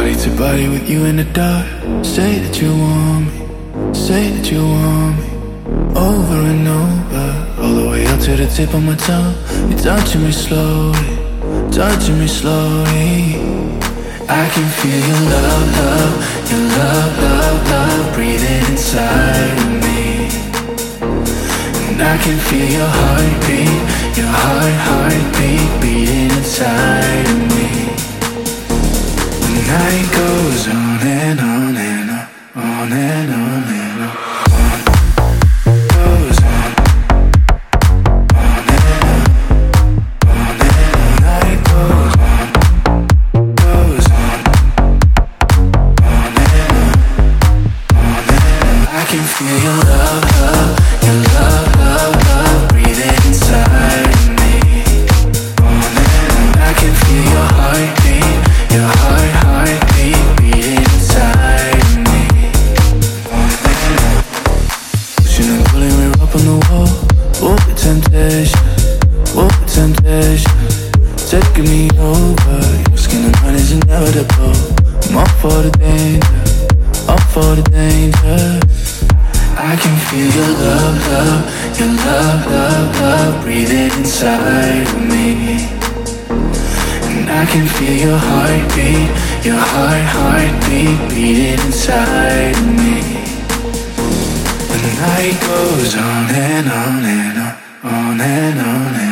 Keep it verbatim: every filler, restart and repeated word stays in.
Body to body with you in the dark. Say that you want me, say that you want me, over and over, all the way up to the tip of my tongue. You're touching me slowly, touching me slowly. I can feel your love, love, your love, love, love breathing inside of me. And I can feel your heartbeat, your heart, heartbeat beating inside of me. The night goes on and on and on, on and on and on. Feel your love, love, your love, love, love breathing inside of me. And I can feel your heartbeat, your heart, heartbeat beating inside of me. Pushing and pulling, we're up on the wall. Oh, the temptation, oh, the temptation, taking me over. Your skin and mine is inevitable. I'm up for the danger, up for the danger. I can feel your love, love, your love, love, love breathing inside of me. And I can feel your heartbeat, your heart, heartbeat beating inside of me. The night goes on and on and on, on and on and on.